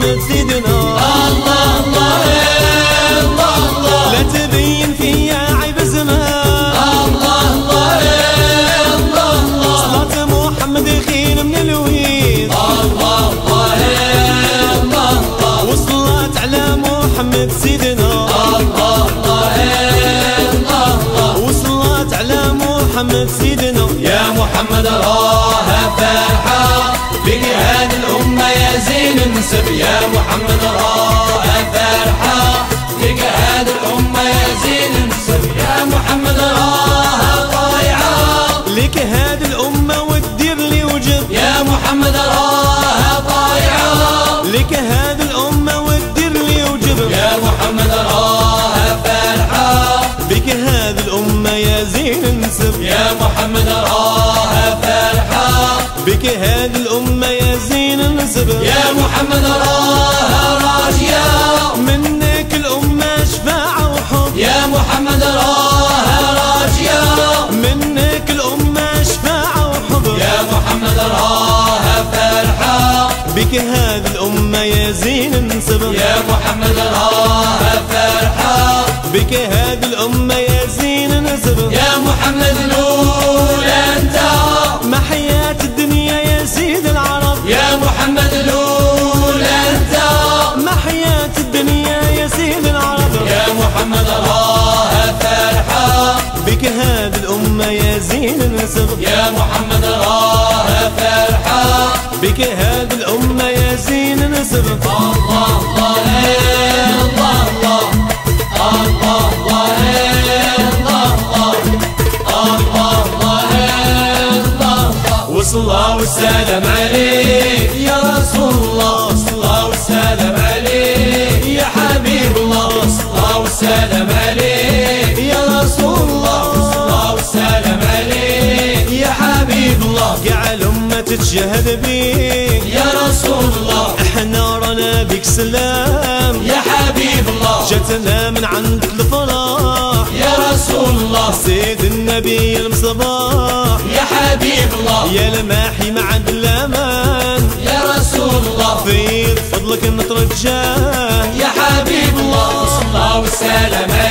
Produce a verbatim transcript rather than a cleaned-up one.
محمد سيدنا. الله الله الله الله لا تبين فيا عيب زمان. الله الله الله الله صلاة محمد خير من الويد. الله الله الله الله وصلاة على محمد سيدنا. الله الله الله وصلاة على محمد سيدنا. يا محمد راها فرحة بك هذه الأمة يا زين النسب. يا محمد راها فرحة بك هذه الأمة يا زين النسب. يا محمد راها طايعة لك هذه الأمة وتدير لي وجب. يا محمد راها طايعة لك هذه الأمة وتدير لي وجب. يا محمد راها فرحة بك هذه الأمة يا زين النسب. يا محمد راها فرحة بك هذه الأمة يا زين النسب. يا محمد راها راجية منك الأمة شفاعة وحب. يا محمد راها راجية منك الأمة شفاعة وحب. يا محمد راها فرحة بك هذه الأمة يا زين النسب. يا محمد راها فرحة بك هذه الأمة يا زين النسب. يا محمد نور أنت محيات الدنيا يا سيد العرب. يا محمد نور أنت محيات الدنيا يا سيد العرب. يا محمد راها فرحة بك هذه الأمة يا زين النسب. يا محمد راها فرحة بك هذه الأمة يا زين النسب. الله الله الله الله الله الله الله والصلاة والسلام عليك يا رسول الله. والصلاة والسلام عليك يا حبيب الله. والصلاة والسلام عليك يا رسول الله. والصلاة والسلام عليك يا حبيب الله. جعل أمة تشهد بيك يا رسول الله. احنا رانا بك سلام. يا حبيب الله. جتنا من عندك الفرح يا رسول الله. سيد النبي المصباح. يا حبيب الله. يا لماحي مع الأمان. يا رسول الله. في فضلك نترجاه. يا حبيب الله. والصلاة والسلام